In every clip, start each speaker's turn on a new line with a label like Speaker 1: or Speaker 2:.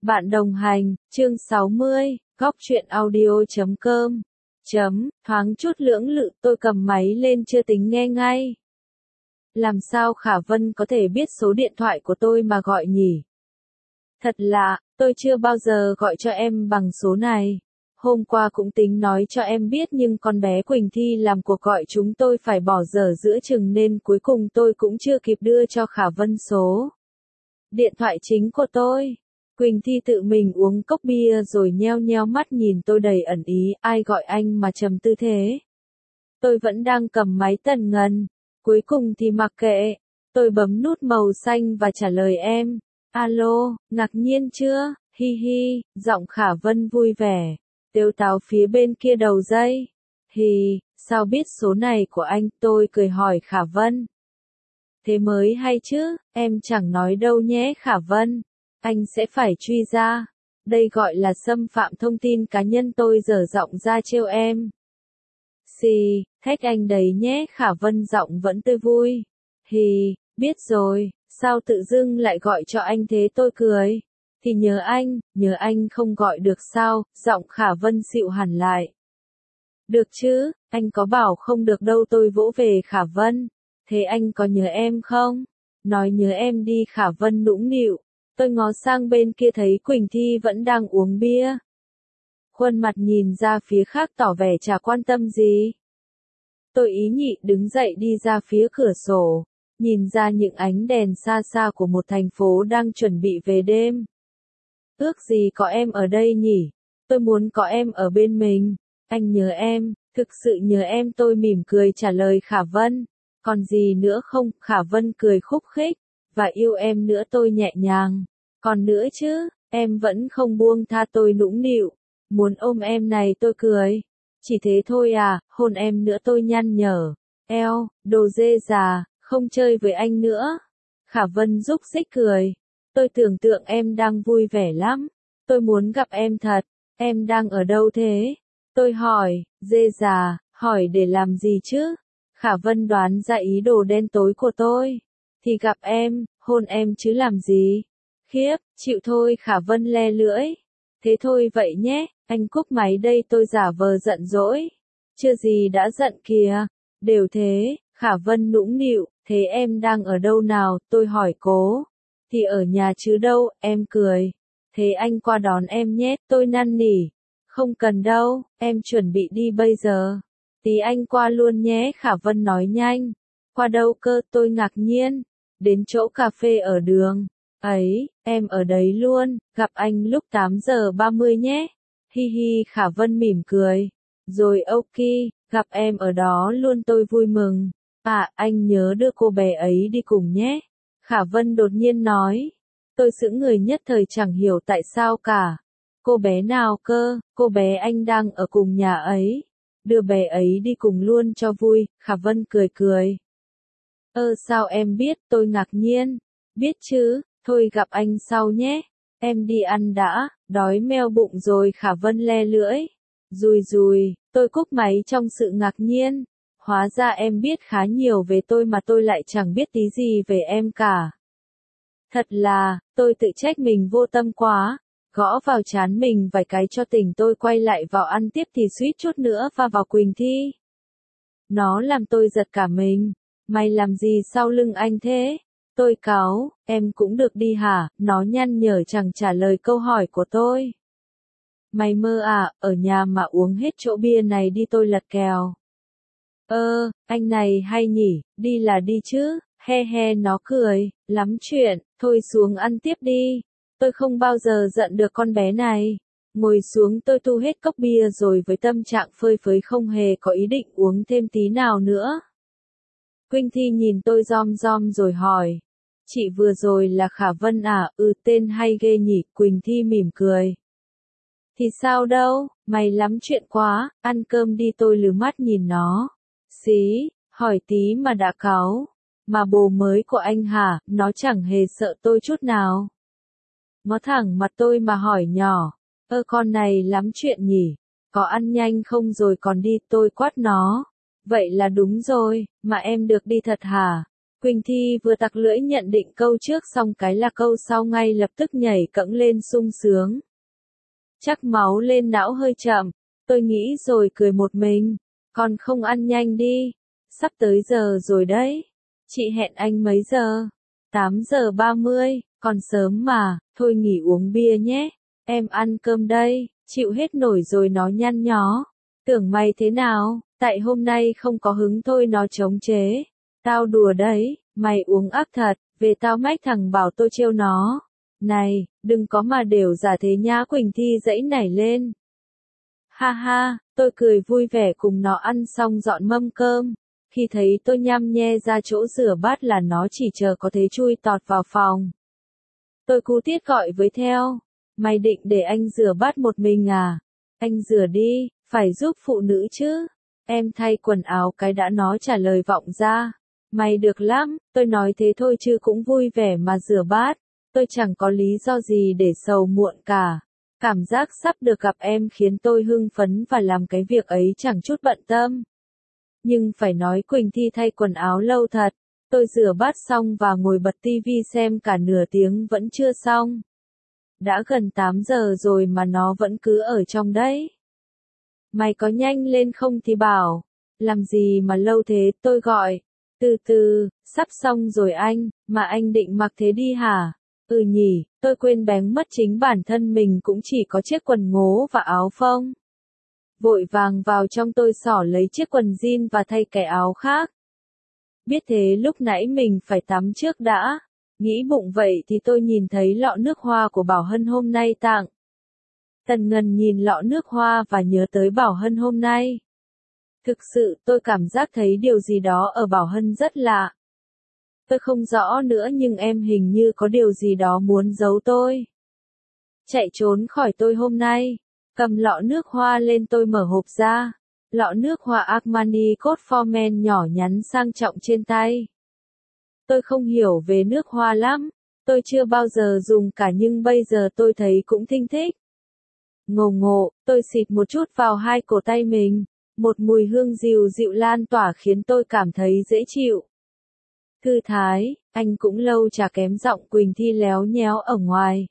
Speaker 1: Bạn đồng hành, chương 60, góc truyện audio.com. Thoáng chút lưỡng lự tôi cầm máy lên chưa tính nghe ngay. Làm sao Khả Vân có thể biết số điện thoại của tôi mà gọi nhỉ? Thật lạ, tôi chưa bao giờ gọi cho em bằng số này. Hôm qua cũng tính nói cho em biết nhưng con bé Quỳnh Thi làm cuộc gọi chúng tôi phải bỏ dở giữa chừng nên cuối cùng tôi cũng chưa kịp đưa cho Khả Vân số điện thoại chính của tôi. Quỳnh Thi tự mình uống cốc bia rồi nheo nheo mắt nhìn tôi đầy ẩn ý, ai gọi anh mà trầm tư thế. Tôi vẫn đang cầm máy tần ngần, cuối cùng thì mặc kệ, tôi bấm nút màu xanh và trả lời em. Alo, ngạc nhiên chưa, hi hi, giọng Khả Vân vui vẻ, tếu táo phía bên kia đầu dây. Hì, sao biết số này của anh, tôi cười hỏi Khả Vân. Thế mới hay chứ, em chẳng nói đâu nhé Khả Vân. Anh sẽ phải truy ra. Đây gọi là xâm phạm thông tin cá nhân, tôi dở giọng ra trêu em. Xì, thách anh đấy nhé Khả Vân giọng vẫn tươi vui. Hì, biết rồi, sao tự dưng lại gọi cho anh thế, tôi cười. Thì nhớ anh không gọi được sao, giọng Khả Vân dịu hẳn lại. Được chứ, anh có bảo không được đâu, tôi vỗ về Khả Vân. Thế anh có nhớ em không? Nói nhớ em đi Khả Vân nũng nịu. Tôi ngó sang bên kia thấy Quỳnh Thi vẫn đang uống bia. Khuôn mặt nhìn ra phía khác tỏ vẻ chả quan tâm gì. Tôi ý nhị đứng dậy đi ra phía cửa sổ, nhìn ra những ánh đèn xa xa của một thành phố đang chuẩn bị về đêm. Ước gì có em ở đây nhỉ? Tôi muốn có em ở bên mình. Anh nhớ em, thực sự nhớ em, tôi mỉm cười trả lời Khả Vân. Còn gì nữa không? Khả Vân cười khúc khích. Và yêu em nữa, tôi nhẹ nhàng. Còn nữa chứ, em vẫn không buông tha, tôi nũng nịu. Muốn ôm em này, tôi cười. Chỉ thế thôi à, hôn em nữa, tôi nhăn nhở. Eo, đồ dê già, không chơi với anh nữa. Khả Vân rúc rích cười. Tôi tưởng tượng em đang vui vẻ lắm. Tôi muốn gặp em thật. Em đang ở đâu thế? Tôi hỏi, dê già, hỏi để làm gì chứ? Khả Vân đoán ra ý đồ đen tối của tôi. Thì gặp em, hôn em chứ làm gì? Khiếp, chịu thôi Khả Vân le lưỡi. Thế thôi vậy nhé, anh cúp máy đây, tôi giả vờ giận dỗi. Chưa gì đã giận kìa. Đều thế, Khả Vân nũng nịu, thế em đang ở đâu nào, tôi hỏi cố. Thì ở nhà chứ đâu, em cười. Thế anh qua đón em nhé, tôi năn nỉ. Không cần đâu, em chuẩn bị đi bây giờ. Tí anh qua luôn nhé, Khả Vân nói nhanh. Qua đâu cơ, tôi ngạc nhiên. Đến chỗ cà phê ở đường. Ấy, em ở đấy luôn, gặp anh lúc 8 giờ 30 nhé. Hi hi, Khả Vân mỉm cười. Rồi ok, gặp em ở đó luôn, tôi vui mừng. À, anh nhớ đưa cô bé ấy đi cùng nhé. Khả Vân đột nhiên nói. Tôi sững người nhất thời chẳng hiểu tại sao cả. Cô bé nào cơ, cô bé anh đang ở cùng nhà ấy. Đưa bé ấy đi cùng luôn cho vui, Khả Vân cười cười. Sao em biết, tôi ngạc nhiên. Biết chứ, thôi gặp anh sau nhé. Em đi ăn đã, đói meo bụng rồi, Khả Vân le lưỡi. Rùi, tôi cúp máy trong sự ngạc nhiên. Hóa ra em biết khá nhiều về tôi mà tôi lại chẳng biết tí gì về em cả. Thật là, tôi tự trách mình vô tâm quá. Gõ vào trán mình vài cái cho tỉnh, tôi quay lại vào ăn tiếp thì suýt chút nữa va vào Quỳnh Thi. Nó làm tôi giật cả mình. Mày làm gì sau lưng anh thế? Tôi cáu, em cũng được đi hả? Nó nhăn nhở chẳng trả lời câu hỏi của tôi. Mày mơ à, ở nhà mà uống hết chỗ bia này đi, tôi lật kèo. Anh này hay nhỉ, đi là đi chứ, he he, nó cười, lắm chuyện, thôi xuống ăn tiếp đi. Tôi không bao giờ giận được con bé này. Ngồi xuống tôi tu hết cốc bia rồi với tâm trạng phơi phới không hề có ý định uống thêm tí nào nữa. Quỳnh Thi nhìn tôi rom rom rồi hỏi. Chị vừa rồi là Khả Vân à? Tên hay ghê nhỉ, Quỳnh Thi mỉm cười. Thì sao đâu, mày lắm chuyện quá, ăn cơm đi, tôi lừ mắt nhìn nó. Xí, hỏi tí mà đã cáu. Mà bồ mới của anh hả? Nó chẳng hề sợ tôi chút nào. Ngó thẳng mặt tôi mà hỏi nhỏ. Con này lắm chuyện nhỉ, có ăn nhanh không rồi còn đi, tôi quát nó. Vậy là đúng rồi, mà em được đi thật hả? Quỳnh Thi vừa tặc lưỡi nhận định câu trước xong cái là câu sau ngay lập tức nhảy cẫng lên sung sướng. Chắc máu lên não hơi chậm, tôi nghĩ rồi cười một mình, còn không ăn nhanh đi, sắp tới giờ rồi đấy. Chị hẹn anh mấy giờ? 8:30, còn sớm mà, thôi nghỉ uống bia nhé, em ăn cơm đây, chịu hết nổi rồi nó nhăn nhó. Tưởng mày thế nào, tại hôm nay không có hứng thôi nó chống chế. Tao đùa đấy, mày uống ác thật, về tao mách thằng bảo tôi trêu nó. Này, đừng có mà đều giả thế nhá. Quỳnh Thi giãy nảy lên. Ha ha, tôi cười vui vẻ cùng nó ăn xong dọn mâm cơm. Khi thấy tôi nhăm nhe ra chỗ rửa bát là nó chỉ chờ có thế chui tọt vào phòng. Tôi cú tiết gọi với theo. Mày định để anh rửa bát một mình à? Anh rửa đi, phải giúp phụ nữ chứ. Em thay quần áo cái đã, nó trả lời vọng ra. Mày được lắm, tôi nói thế thôi chứ cũng vui vẻ mà rửa bát. Tôi chẳng có lý do gì để sầu muộn cả. Cảm giác sắp được gặp em khiến tôi hưng phấn và làm cái việc ấy chẳng chút bận tâm. Nhưng phải nói Quỳnh Thi thay quần áo lâu thật. Tôi rửa bát xong và ngồi bật tivi xem cả nửa tiếng vẫn chưa xong. Đã gần 8 giờ rồi mà nó vẫn cứ ở trong đấy. Mày có nhanh lên không thì bảo. Làm gì mà lâu thế, tôi gọi. Từ từ, sắp xong rồi anh, mà anh định mặc thế đi hả? Ừ nhỉ, tôi quên bén mất chính bản thân mình cũng chỉ có chiếc quần ngố và áo phông. Vội vàng vào trong tôi xỏ lấy chiếc quần jean và thay cái áo khác. Biết thế lúc nãy mình phải tắm trước đã. Nghĩ bụng vậy thì tôi nhìn thấy lọ nước hoa của Bảo Hân hôm nay tặng. Tần Ngân nhìn lọ nước hoa và nhớ tới Bảo Hân hôm nay. Thực sự tôi cảm giác thấy điều gì đó ở Bảo Hân rất lạ. Tôi không rõ nữa nhưng em hình như có điều gì đó muốn giấu tôi. Chạy trốn khỏi tôi hôm nay. Cầm lọ nước hoa lên tôi mở hộp ra. Lọ nước hoa Armani Code for Men nhỏ nhắn sang trọng trên tay. Tôi không hiểu về nước hoa lắm. Tôi chưa bao giờ dùng cả nhưng bây giờ tôi thấy cũng thinh thích. Ngộ ngộ, tôi xịt một chút vào hai cổ tay mình. Một mùi hương dịu dịu lan tỏa khiến tôi cảm thấy dễ chịu. Thư thái, anh cũng lâu chả kém giọng Quỳnh Thi léo nhéo ở ngoài.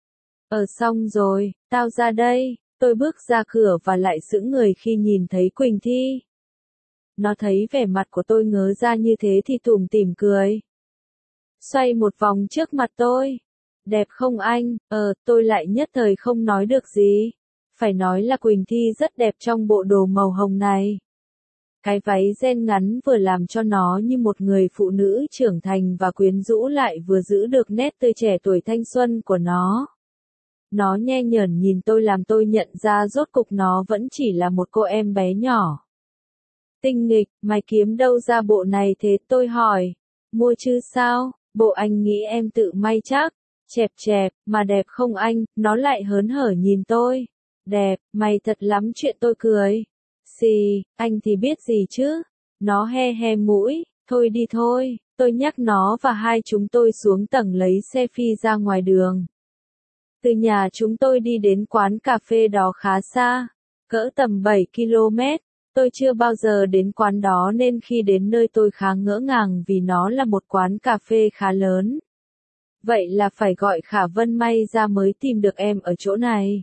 Speaker 1: Xong rồi, tao ra đây. Tôi bước ra cửa và lại sững người khi nhìn thấy Quỳnh Thi. Nó thấy vẻ mặt của tôi ngớ ra như thế thì tủm tỉm cười. Xoay một vòng trước mặt tôi. Đẹp không anh? Tôi lại nhất thời không nói được gì. Phải nói là Quỳnh Thi rất đẹp trong bộ đồ màu hồng này. Cái váy ren ngắn vừa làm cho nó như một người phụ nữ trưởng thành và quyến rũ lại vừa giữ được nét tươi trẻ tuổi thanh xuân của nó. Nó nhe nhởn nhìn tôi làm tôi nhận ra rốt cục nó vẫn chỉ là một cô em bé nhỏ. Tinh nghịch, mày kiếm đâu ra bộ này thế, tôi hỏi. Mua chứ sao, bộ anh nghĩ em tự may chắc. Chẹp chẹp, mà đẹp không anh, nó lại hớn hở nhìn tôi. Đẹp, mày thật lắm chuyện, tôi cười. Xì, anh thì biết gì chứ. Nó he he mũi, thôi đi thôi, tôi nhắc nó và hai chúng tôi xuống tầng lấy xe phi ra ngoài đường. Từ nhà chúng tôi đi đến quán cà phê đó khá xa, cỡ tầm 7 km. Tôi chưa bao giờ đến quán đó nên khi đến nơi tôi khá ngỡ ngàng vì nó là một quán cà phê khá lớn. Vậy là phải gọi Khả Vân may ra mới tìm được em ở chỗ này.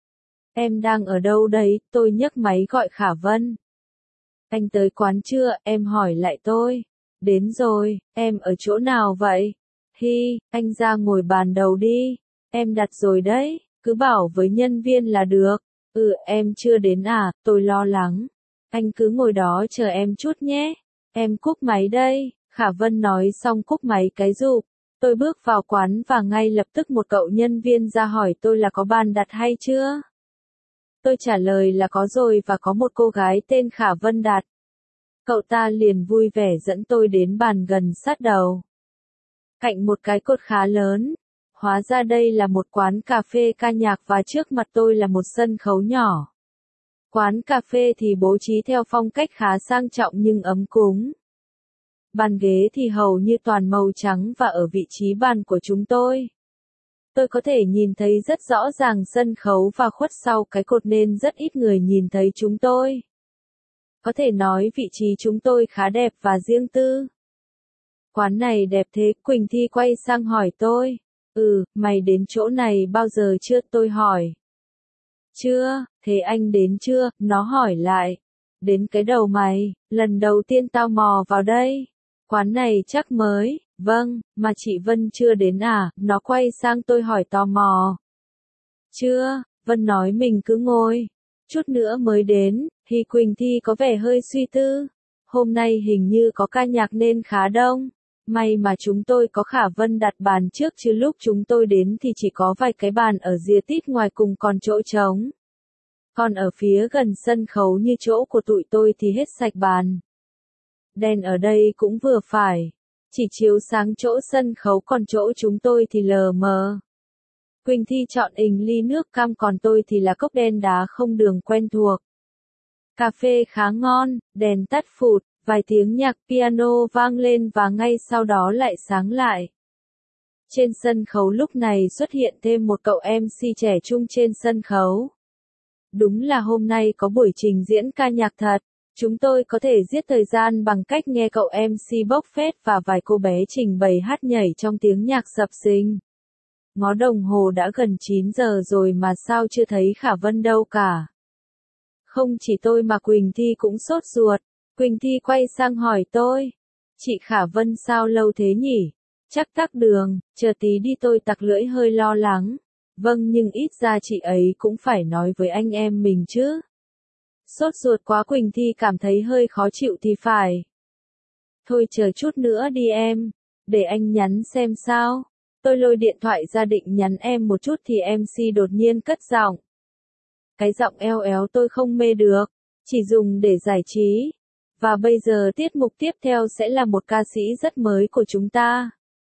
Speaker 1: Em đang ở đâu đấy? Tôi nhấc máy gọi Khả Vân. Anh tới quán chưa? Em hỏi lại tôi. Đến rồi, em ở chỗ nào vậy? Hi, anh ra ngồi bàn đầu đi. Em đặt rồi đấy, cứ bảo với nhân viên là được. Em chưa đến à, tôi lo lắng. Anh cứ ngồi đó chờ em chút nhé. Em cúp máy đây. Khả Vân nói xong cúp máy cái rụp. Tôi bước vào quán và ngay lập tức một cậu nhân viên ra hỏi tôi là có bàn đặt hay chưa. Tôi trả lời là có rồi và có một cô gái tên Khả Vân đặt. Cậu ta liền vui vẻ dẫn tôi đến bàn gần sát đầu. Cạnh một cái cột khá lớn. Hóa ra đây là một quán cà phê ca nhạc và trước mặt tôi là một sân khấu nhỏ. Quán cà phê thì bố trí theo phong cách khá sang trọng nhưng ấm cúng. Bàn ghế thì hầu như toàn màu trắng và ở vị trí bàn của chúng tôi. Tôi có thể nhìn thấy rất rõ ràng sân khấu và khuất sau cái cột nên rất ít người nhìn thấy chúng tôi. Có thể nói vị trí chúng tôi khá đẹp và riêng tư. Quán này đẹp thế, Quỳnh Thi quay sang hỏi tôi. Mày đến chỗ này bao giờ chưa, tôi hỏi. Chưa, thế anh đến chưa, nó hỏi lại. Đến cái đầu mày, lần đầu tiên tao mò vào đây. Quán này chắc mới, vâng, mà chị Vân chưa đến à, nó quay sang tôi hỏi tò mò. Chưa, Vân nói mình cứ ngồi. Chút nữa mới đến, thì Quỳnh Thi có vẻ hơi suy tư. Hôm nay hình như có ca nhạc nên khá đông. May mà chúng tôi có Khả Vân đặt bàn trước chứ lúc chúng tôi đến thì chỉ có vài cái bàn ở rìa tít ngoài cùng còn chỗ trống. Còn ở phía gần sân khấu như chỗ của tụi tôi thì hết sạch bàn. Đèn ở đây cũng vừa phải. Chỉ chiếu sáng chỗ sân khấu còn chỗ chúng tôi thì lờ mờ. Quỳnh Thi chọn ly nước cam còn tôi thì là cốc đen đá không đường quen thuộc. Cà phê khá ngon, đèn tắt phụt, vài tiếng nhạc piano vang lên và ngay sau đó lại sáng lại. Trên sân khấu lúc này xuất hiện thêm một cậu MC trẻ trung trên sân khấu. Đúng là hôm nay có buổi trình diễn ca nhạc thật. Chúng tôi có thể giết thời gian bằng cách nghe cậu MC bốc phét và vài cô bé trình bày hát nhảy trong tiếng nhạc sập sình. Ngó đồng hồ đã gần 9 giờ rồi mà sao chưa thấy Khả Vân đâu cả. Không chỉ tôi mà Quỳnh Thi cũng sốt ruột. Quỳnh Thi quay sang hỏi tôi. Chị Khả Vân sao lâu thế nhỉ? Chắc tắc đường, chờ tí đi, tôi tặc lưỡi hơi lo lắng. Vâng, nhưng ít ra chị ấy cũng phải nói với anh em mình chứ. Sốt ruột quá, Quỳnh Thi cảm thấy hơi khó chịu thì phải. Thôi chờ chút nữa đi em, để anh nhắn xem sao. Tôi lôi điện thoại ra định nhắn em một chút thì MC đột nhiên cất giọng. Cái giọng eo éo tôi không mê được, chỉ dùng để giải trí. Và bây giờ tiết mục tiếp theo sẽ là một ca sĩ rất mới của chúng ta.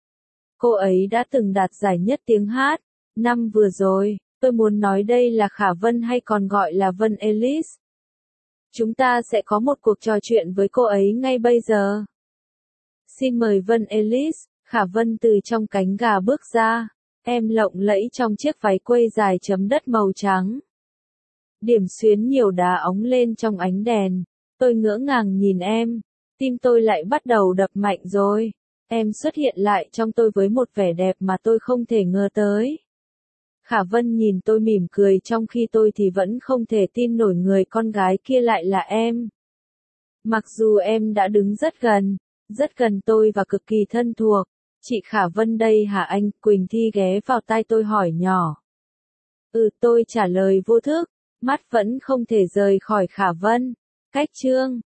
Speaker 1: Cô ấy đã từng đạt giải nhất tiếng hát năm vừa rồi. Tôi muốn nói đây là Khả Vân hay còn gọi là Vân Elise. Chúng ta sẽ có một cuộc trò chuyện với cô ấy ngay bây giờ. Xin mời Vân Elise. Khả Vân từ trong cánh gà bước ra. Em lộng lẫy trong chiếc váy quây dài chấm đất màu trắng. Điểm xuyến nhiều đá óng lên trong ánh đèn. Tôi ngỡ ngàng nhìn em. Tim tôi lại bắt đầu đập mạnh rồi. Em xuất hiện lại trong tôi với một vẻ đẹp mà tôi không thể ngờ tới. Khả Vân nhìn tôi mỉm cười trong khi tôi thì vẫn không thể tin nổi người con gái kia lại là em. Mặc dù em đã đứng rất gần tôi và cực kỳ thân thuộc. Chị Khả Vân đây hả anh? Quỳnh Thi ghé vào tai tôi hỏi nhỏ. Tôi trả lời vô thức, mắt vẫn không thể rời khỏi Khả Vân. Cách chương